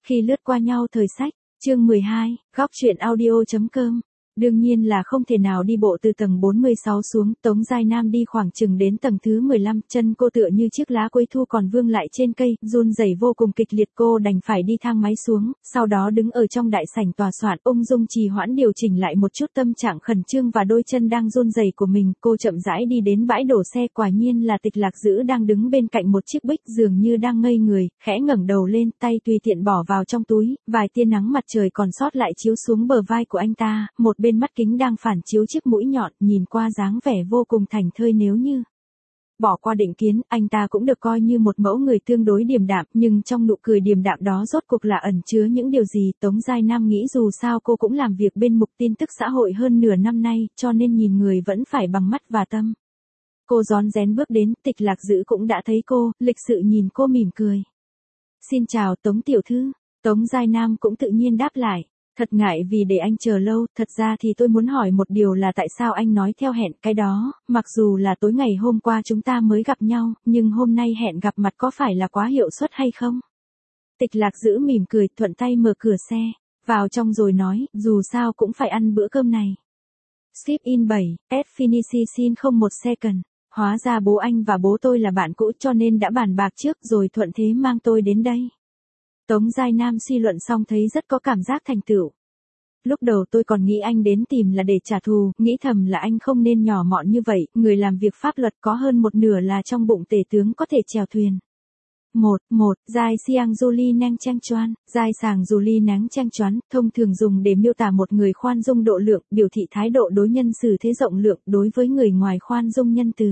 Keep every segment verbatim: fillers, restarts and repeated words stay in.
Khi lướt qua nhau thời sách, chương mười hai, góc truyện audio chấm com. Đương nhiên là không thể nào đi bộ từ tầng bốn mươi sáu xuống, Tống Giai Nam đi khoảng chừng đến tầng thứ mười lăm, chân cô tựa như chiếc lá cuối thu còn vương lại trên cây, run rẩy vô cùng kịch liệt, cô đành phải đi thang máy xuống, sau đó đứng ở trong đại sảnh tòa soạn, ung dung trì hoãn điều chỉnh lại một chút tâm trạng khẩn trương và đôi chân đang run rẩy của mình, cô chậm rãi đi đến bãi đổ xe, quả nhiên là Tịch Lạc Dữ đang đứng bên cạnh một chiếc Bích, dường như đang ngây người, khẽ ngẩng đầu lên, tay tùy tiện bỏ vào trong túi, vài tia nắng mặt trời còn sót lại chiếu xuống bờ vai của anh ta, một bên mắt kính đang phản chiếu chiếc mũi nhọn, nhìn qua dáng vẻ vô cùng thảnh thơi. Nếu như bỏ qua định kiến, anh ta cũng được coi như một mẫu người tương đối điềm đạm, nhưng trong nụ cười điềm đạm đó rốt cuộc là ẩn chứa những điều gì. Tống Giai Nam nghĩ dù sao cô cũng làm việc bên mục tin tức xã hội hơn nửa năm nay, cho nên nhìn người vẫn phải bằng mắt và tâm. Cô rón rén bước đến, Tịch Lạc Dữ cũng đã thấy cô, lịch sự nhìn cô mỉm cười. Xin chào Tống tiểu thư. Tống Giai Nam cũng tự nhiên đáp lại. Thật ngại vì để anh chờ lâu, thật ra thì tôi muốn hỏi một điều là tại sao anh nói theo hẹn cái đó, mặc dù là tối ngày hôm qua chúng ta mới gặp nhau, nhưng hôm nay hẹn gặp mặt có phải là quá hiệu suất hay không? Tịch Lạc Dữ mỉm cười, thuận tay mở cửa xe, vào trong rồi nói, dù sao cũng phải ăn bữa cơm này. Skip in bảy, at Finisi xin không một second. Hóa ra bố anh và bố tôi là bạn cũ cho nên đã bàn bạc trước rồi thuận thế mang tôi đến đây. Tống Giai Nam suy luận xong thấy rất có cảm giác thành tựu. Lúc đầu tôi còn nghĩ anh đến tìm là để trả thù, nghĩ thầm là anh không nên nhỏ mọn như vậy, người làm việc pháp luật có hơn một nửa là trong bụng tể tướng có thể chèo thuyền. Một, một, Giai Siang Juli Nang Chang Choan, Giai Sàng Juli Nang Chang Choan, thông thường dùng để miêu tả một người khoan dung độ lượng, biểu thị thái độ đối nhân xử thế rộng lượng, đối với người ngoài khoan dung nhân từ.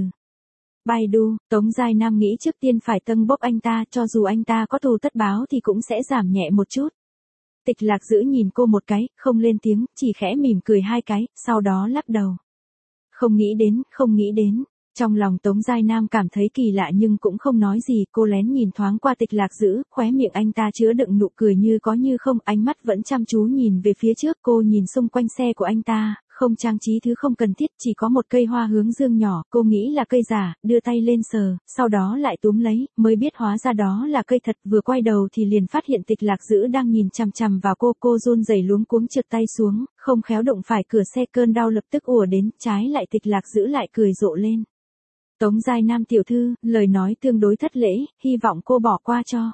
Baidu, Tống Giai Nam nghĩ trước tiên phải tâng bốc anh ta, cho dù anh ta có thù tất báo thì cũng sẽ giảm nhẹ một chút. Tịch Lạc Dữ nhìn cô một cái, không lên tiếng, chỉ khẽ mỉm cười hai cái, sau đó lắc đầu. Không nghĩ đến, không nghĩ đến. Trong lòng Tống Giai Nam cảm thấy kỳ lạ nhưng cũng không nói gì, cô lén nhìn thoáng qua Tịch Lạc Dữ, khóe miệng anh ta chứa đựng nụ cười như có như không, ánh mắt vẫn chăm chú nhìn về phía trước, cô nhìn xung quanh xe của anh ta, không trang trí thứ không cần thiết, chỉ có một cây hoa hướng dương nhỏ, cô nghĩ là cây giả, đưa tay lên sờ, sau đó lại túm lấy, mới biết hóa ra đó là cây thật, vừa quay đầu thì liền phát hiện Tịch Lạc Dữ đang nhìn chằm chằm vào cô, cô run rẩy luống cuống trượt tay xuống, không khéo đụng phải cửa xe, cơn đau lập tức ùa đến, trái lại Tịch Lạc Dữ lại cười rộ lên. Tống Giai Nam tiểu thư, lời nói tương đối thất lễ, hy vọng cô bỏ qua cho.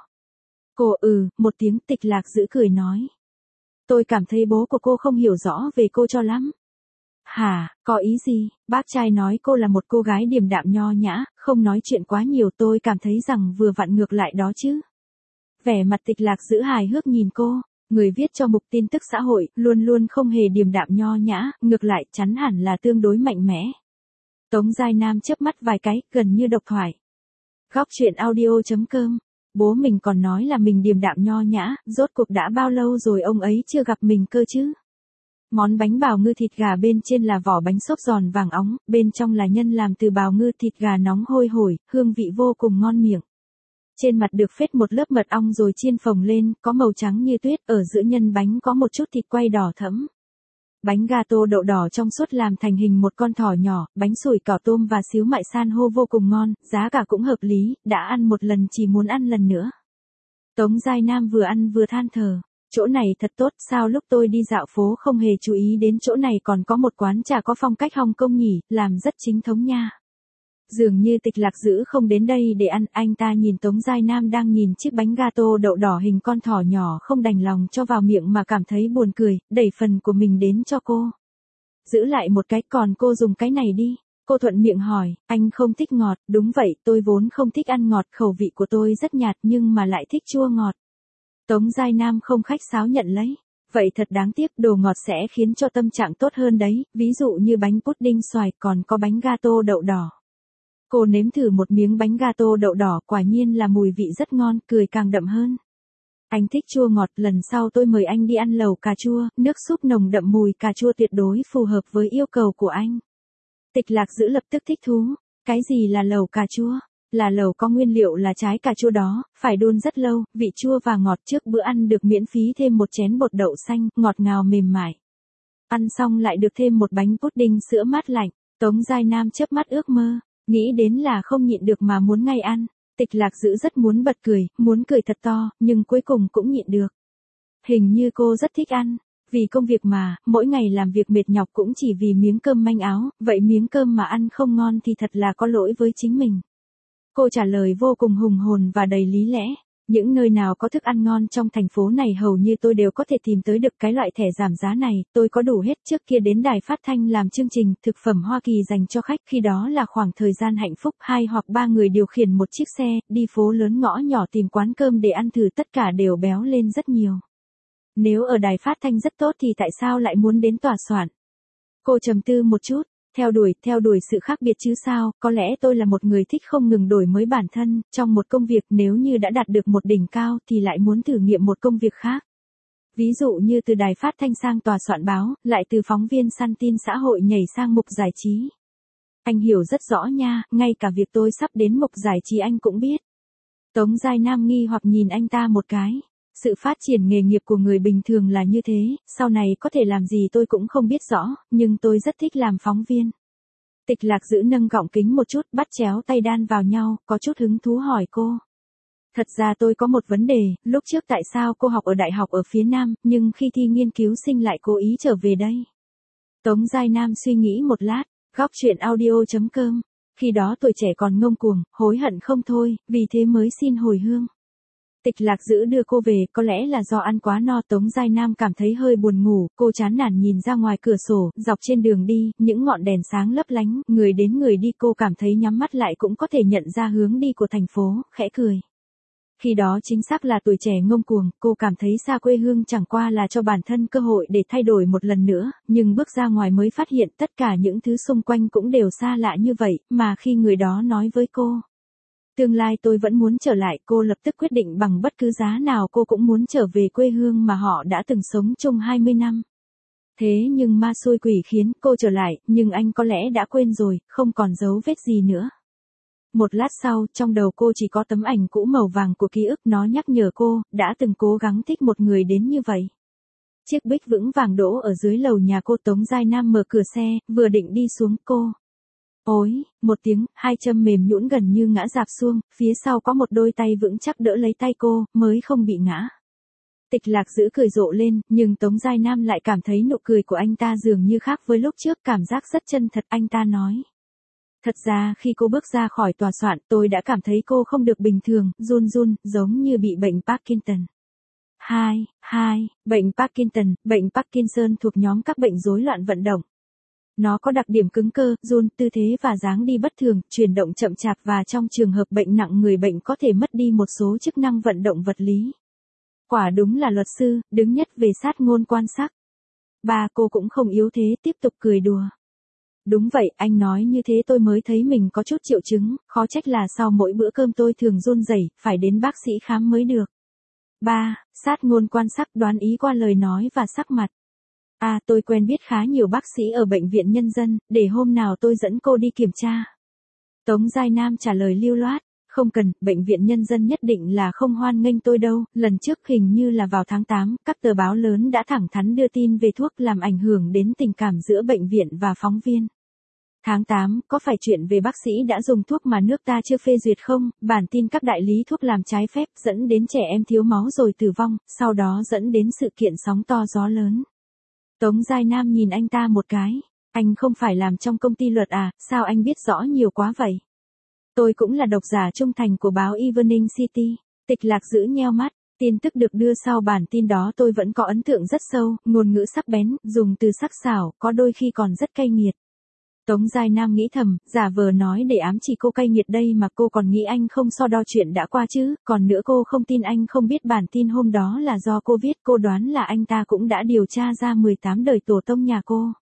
Cô ừ, một tiếng. Tịch Lạc Dữ cười nói. Tôi cảm thấy bố của cô không hiểu rõ về cô cho lắm. Hả, có ý gì? Bác trai nói cô là một cô gái điềm đạm nho nhã, không nói chuyện quá nhiều, tôi cảm thấy rằng vừa vặn ngược lại đó chứ. Vẻ mặt Tịch Lạc Dữ hài hước nhìn cô, người viết cho mục tin tức xã hội, luôn luôn không hề điềm đạm nho nhã, ngược lại chắn hẳn là tương đối mạnh mẽ. Tống Giai Nam chớp mắt vài cái, gần như độc thoại. Góc truyện audio chấm com. Bố mình còn nói là mình điềm đạm nho nhã, rốt cuộc đã bao lâu rồi ông ấy chưa gặp mình cơ chứ? Món bánh bào ngư thịt gà bên trên là vỏ bánh xốp giòn vàng óng, bên trong là nhân làm từ bào ngư, thịt gà nóng hôi hổi, hương vị vô cùng ngon miệng. Trên mặt được phết một lớp mật ong rồi chiên phồng lên, có màu trắng như tuyết, ở giữa nhân bánh có một chút thịt quay đỏ thẫm. Bánh gato đậu đỏ trong suốt làm thành hình một con thỏ nhỏ, bánh sủi cảo tôm và xíu mại san hô vô cùng ngon, giá cả cũng hợp lý, đã ăn một lần chỉ muốn ăn lần nữa. Tống Giai Nam vừa ăn vừa than thở, chỗ này thật tốt, sao lúc tôi đi dạo phố không hề chú ý đến chỗ này còn có một quán trà có phong cách Hồng Kông nhỉ, làm rất chính thống nha. Dường như Tịch Lạc Dữ không đến đây để ăn, anh ta nhìn Tống Giai Nam đang nhìn chiếc bánh gato đậu đỏ hình con thỏ nhỏ không đành lòng cho vào miệng mà cảm thấy buồn cười, đẩy phần của mình đến cho cô. Giữ lại một cái, còn cô dùng cái này đi. Cô thuận miệng hỏi, anh không thích ngọt, đúng vậy, tôi vốn không thích ăn ngọt, khẩu vị của tôi rất nhạt nhưng mà lại thích chua ngọt. Tống Giai Nam không khách sáo nhận lấy. Vậy thật đáng tiếc, đồ ngọt sẽ khiến cho tâm trạng tốt hơn đấy, ví dụ như bánh pudding xoài, còn có bánh gato đậu đỏ. Cô nếm thử một miếng bánh gato đậu đỏ, quả nhiên là mùi vị rất ngon, cười càng đậm hơn. Anh thích chua ngọt, lần sau tôi mời anh đi ăn lẩu cà chua, nước súp nồng đậm mùi cà chua tuyệt đối phù hợp với yêu cầu của anh. Tịch Lạc Dữ lập tức thích thú. Cái gì là lẩu cà chua? Là lẩu có nguyên liệu là trái cà chua đó, phải đun rất lâu, vị chua và ngọt, trước bữa ăn được miễn phí thêm một chén bột đậu xanh, ngọt ngào mềm mại. Ăn xong lại được thêm một bánh pudding sữa mát lạnh. Tống Giai Nam chớp mắt ước mơ. Nghĩ đến là không nhịn được mà muốn ngay ăn. Tịch Lạc Dữ rất muốn bật cười, muốn cười thật to, nhưng cuối cùng cũng nhịn được. Hình như cô rất thích ăn. Vì công việc mà, mỗi ngày làm việc mệt nhọc cũng chỉ vì miếng cơm manh áo, vậy miếng cơm mà ăn không ngon thì thật là có lỗi với chính mình. Cô trả lời vô cùng hùng hồn và đầy lý lẽ. Những nơi nào có thức ăn ngon trong thành phố này hầu như tôi đều có thể tìm tới được cái loại thẻ giảm giá này, tôi có đủ hết. Trước kia đến đài phát thanh làm chương trình thực phẩm Hoa Kỳ dành cho khách, khi đó là khoảng thời gian hạnh phúc, hai hoặc ba người điều khiển một chiếc xe, đi phố lớn ngõ nhỏ tìm quán cơm để ăn thử, tất cả đều béo lên rất nhiều. Nếu ở đài phát thanh rất tốt thì tại sao lại muốn đến tòa soạn? Cô trầm tư một chút. Theo đuổi, theo đuổi sự khác biệt chứ sao, có lẽ tôi là một người thích không ngừng đổi mới bản thân, trong một công việc nếu như đã đạt được một đỉnh cao thì lại muốn thử nghiệm một công việc khác. Ví dụ như từ đài phát thanh sang tòa soạn báo, lại từ phóng viên săn tin xã hội nhảy sang mục giải trí. Anh hiểu rất rõ nha, ngay cả việc tôi sắp đến mục giải trí anh cũng biết. Tống Giai Nam nghi hoặc nhìn anh ta một cái. Sự phát triển nghề nghiệp của người bình thường là như thế, sau này có thể làm gì tôi cũng không biết rõ, nhưng tôi rất thích làm phóng viên. Tịch Lạc giữ nâng gọng kính một chút, bắt chéo tay đan vào nhau, có chút hứng thú hỏi cô. Thật ra tôi có một vấn đề, lúc trước tại sao cô học ở đại học ở phía Nam, nhưng khi thi nghiên cứu sinh lại cố ý trở về đây? Tống Giai Nam suy nghĩ một lát, góc chuyện audio chấm com. Khi đó tuổi trẻ còn ngông cuồng, hối hận không thôi, vì thế mới xin hồi hương. Tịch Lạc giữ đưa cô về, có lẽ là do ăn quá no. Tống Giai Nam cảm thấy hơi buồn ngủ, cô chán nản nhìn ra ngoài cửa sổ, dọc trên đường đi, những ngọn đèn sáng lấp lánh, người đến người đi, cô cảm thấy nhắm mắt lại cũng có thể nhận ra hướng đi của thành phố, khẽ cười. Khi đó chính xác là tuổi trẻ ngông cuồng, cô cảm thấy xa quê hương chẳng qua là cho bản thân cơ hội để thay đổi một lần nữa, nhưng bước ra ngoài mới phát hiện tất cả những thứ xung quanh cũng đều xa lạ như vậy, mà khi người đó nói với cô. Tương lai tôi vẫn muốn trở lại, cô lập tức quyết định bằng bất cứ giá nào cô cũng muốn trở về quê hương mà họ đã từng sống chung hai mươi năm. Thế nhưng ma xui quỷ khiến cô trở lại, nhưng anh có lẽ đã quên rồi, không còn dấu vết gì nữa. Một lát sau, trong đầu cô chỉ có tấm ảnh cũ màu vàng của ký ức, nó nhắc nhở cô, đã từng cố gắng thích một người đến như vậy. Chiếc Bích vững vàng đỗ ở dưới lầu nhà cô. Tống Giai Nam mở cửa xe, vừa định đi xuống cô. Ôi, một tiếng, hai chân mềm nhũn gần như ngã rạp xuống, phía sau có một đôi tay vững chắc đỡ lấy tay cô, mới không bị ngã. Tịch Lạc giữ cười rộ lên, nhưng Tống Giai Nam lại cảm thấy nụ cười của anh ta dường như khác với lúc trước, cảm giác rất chân thật. Anh ta nói. Thật ra khi cô bước ra khỏi tòa soạn, tôi đã cảm thấy cô không được bình thường, run run, giống như bị bệnh Parkinson. Hai, hai, bệnh Parkinson, bệnh Parkinson thuộc nhóm các bệnh rối loạn vận động. Nó có đặc điểm cứng cơ, run, tư thế và dáng đi bất thường, chuyển động chậm chạp và trong trường hợp bệnh nặng người bệnh có thể mất đi một số chức năng vận động vật lý. Quả đúng là luật sư, đứng nhất về sát ngôn quan sắc. Ba cô cũng không yếu thế, tiếp tục cười đùa. Đúng vậy, anh nói như thế tôi mới thấy mình có chút triệu chứng, khó trách là sau mỗi bữa cơm tôi thường run rẩy, phải đến bác sĩ khám mới được. Ba, sát ngôn quan sắc đoán ý qua lời nói và sắc mặt. À, tôi quen biết khá nhiều bác sĩ ở bệnh viện nhân dân, để hôm nào tôi dẫn cô đi kiểm tra. Tống Giai Nam trả lời lưu loát, không cần, bệnh viện nhân dân nhất định là không hoan nghênh tôi đâu, lần trước hình như là vào tháng tám, các tờ báo lớn đã thẳng thắn đưa tin về thuốc làm ảnh hưởng đến tình cảm giữa bệnh viện và phóng viên. Tháng tám, có phải chuyện về bác sĩ đã dùng thuốc mà nước ta chưa phê duyệt không? Bản tin các đại lý thuốc làm trái phép dẫn đến trẻ em thiếu máu rồi tử vong, sau đó dẫn đến sự kiện sóng to gió lớn. Tống Giai Nam nhìn anh ta một cái. Anh không phải làm trong công ty luật à, sao anh biết rõ nhiều quá vậy? Tôi cũng là độc giả trung thành của báo Evening City. Tịch Lạc giữ nheo mắt. Tin tức được đưa sau bản tin đó tôi vẫn có ấn tượng rất sâu, ngôn ngữ sắc bén, dùng từ sắc sảo, có đôi khi còn rất cay nghiệt. Tống Giai Nam nghĩ thầm, giả vờ nói để ám chỉ cô cay nghiệt đây mà cô còn nghĩ anh không so đo chuyện đã qua chứ, còn nữa cô không tin anh không biết bản tin hôm đó là do cô viết, cô đoán là anh ta cũng đã điều tra ra mười tám đời tổ tông nhà cô.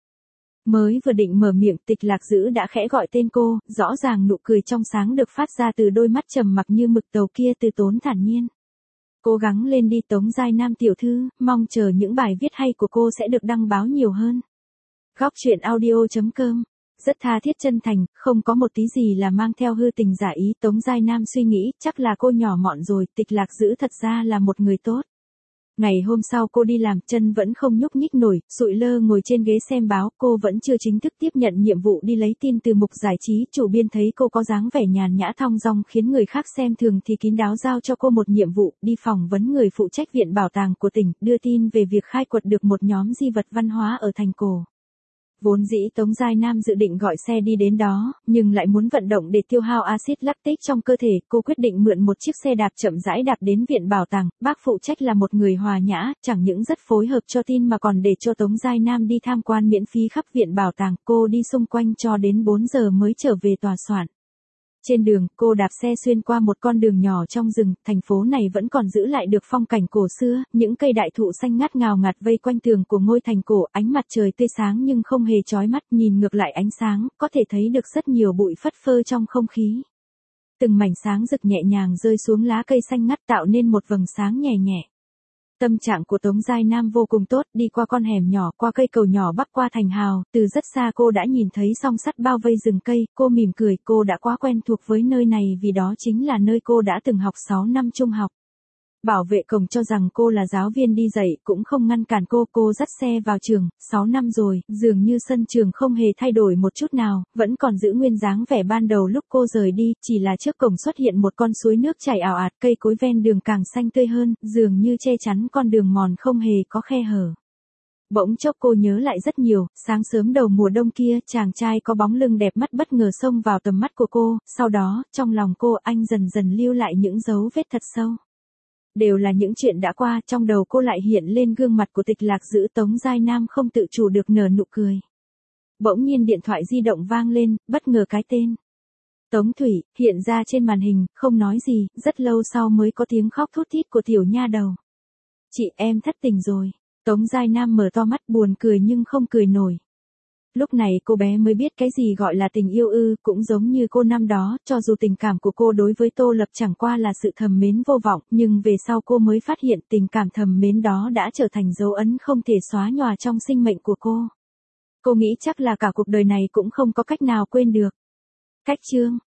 Mới vừa định mở miệng, Tịch Lạc giữ đã khẽ gọi tên cô, rõ ràng nụ cười trong sáng được phát ra từ đôi mắt trầm mặc như mực tàu kia từ tốn thản nhiên. Cố gắng lên đi Tống Giai Nam tiểu thư, mong chờ những bài viết hay của cô sẽ được đăng báo nhiều hơn. Góc chuyện audio chấm com. Rất tha thiết chân thành, không có một tí gì là mang theo hư tình giả ý. Tống Giai Nam suy nghĩ, chắc là cô nhỏ mọn rồi, Tịch Lạc giữ thật ra là một người tốt. Ngày hôm sau cô đi làm, chân vẫn không nhúc nhích nổi, sụi lơ ngồi trên ghế xem báo, cô vẫn chưa chính thức tiếp nhận nhiệm vụ đi lấy tin từ mục giải trí. Chủ biên thấy cô có dáng vẻ nhàn nhã thong dong khiến người khác xem thường thì kín đáo giao cho cô một nhiệm vụ, đi phỏng vấn người phụ trách viện bảo tàng của tỉnh, đưa tin về việc khai quật được một nhóm di vật văn hóa ở thành cổ. Vốn dĩ Tống Giai Nam dự định gọi xe đi đến đó, nhưng lại muốn vận động để tiêu hao axit lactic trong cơ thể, cô quyết định mượn một chiếc xe đạp chậm rãi đạp đến viện bảo tàng. Bác phụ trách là một người hòa nhã, chẳng những rất phối hợp cho tin mà còn để cho Tống Giai Nam đi tham quan miễn phí khắp viện bảo tàng. Cô đi xung quanh cho đến bốn giờ mới trở về tòa soạn. Trên đường, cô đạp xe xuyên qua một con đường nhỏ trong rừng, thành phố này vẫn còn giữ lại được phong cảnh cổ xưa, những cây đại thụ xanh ngắt ngào ngạt vây quanh tường của ngôi thành cổ, ánh mặt trời tươi sáng nhưng không hề chói mắt, nhìn ngược lại ánh sáng, có thể thấy được rất nhiều bụi phất phơ trong không khí. Từng mảnh sáng rực nhẹ nhàng rơi xuống lá cây xanh ngắt tạo nên một vầng sáng nhẹ nhẹ. Tâm trạng của Tống Giai Nam vô cùng tốt, đi qua con hẻm nhỏ, qua cây cầu nhỏ bắc qua thành hào, từ rất xa cô đã nhìn thấy song sắt bao vây rừng cây, cô mỉm cười, cô đã quá quen thuộc với nơi này vì đó chính là nơi cô đã từng học sáu năm trung học. Bảo vệ cổng cho rằng cô là giáo viên đi dạy, cũng không ngăn cản cô, cô dắt xe vào trường, sáu năm rồi, dường như sân trường không hề thay đổi một chút nào, vẫn còn giữ nguyên dáng vẻ ban đầu lúc cô rời đi, chỉ là trước cổng xuất hiện một con suối nước chảy ào ạt, cây cối ven đường càng xanh tươi hơn, dường như che chắn con đường mòn không hề có khe hở. Bỗng chốc cô nhớ lại rất nhiều, sáng sớm đầu mùa đông kia, chàng trai có bóng lưng đẹp mắt bất ngờ xông vào tầm mắt của cô, sau đó, trong lòng cô anh dần dần lưu lại những dấu vết thật sâu. Đều là những chuyện đã qua, trong đầu cô lại hiện lên gương mặt của Tịch Lạc Dữ. Tống Giai Nam không tự chủ được nở nụ cười. Bỗng nhiên điện thoại di động vang lên, bất ngờ cái tên Tống Thủy hiện ra trên màn hình, không nói gì, rất lâu sau mới có tiếng khóc thút thít của tiểu nha đầu. Chị, em thất tình rồi. Tống Giai Nam mở to mắt, buồn cười nhưng không cười nổi. Lúc này cô bé mới biết cái gì gọi là tình yêu ư, cũng giống như cô năm đó, cho dù tình cảm của cô đối với Tô Lập chẳng qua là sự thầm mến vô vọng, nhưng về sau cô mới phát hiện tình cảm thầm mến đó đã trở thành dấu ấn không thể xóa nhòa trong sinh mệnh của cô. Cô nghĩ chắc là cả cuộc đời này cũng không có cách nào quên được. Cách chương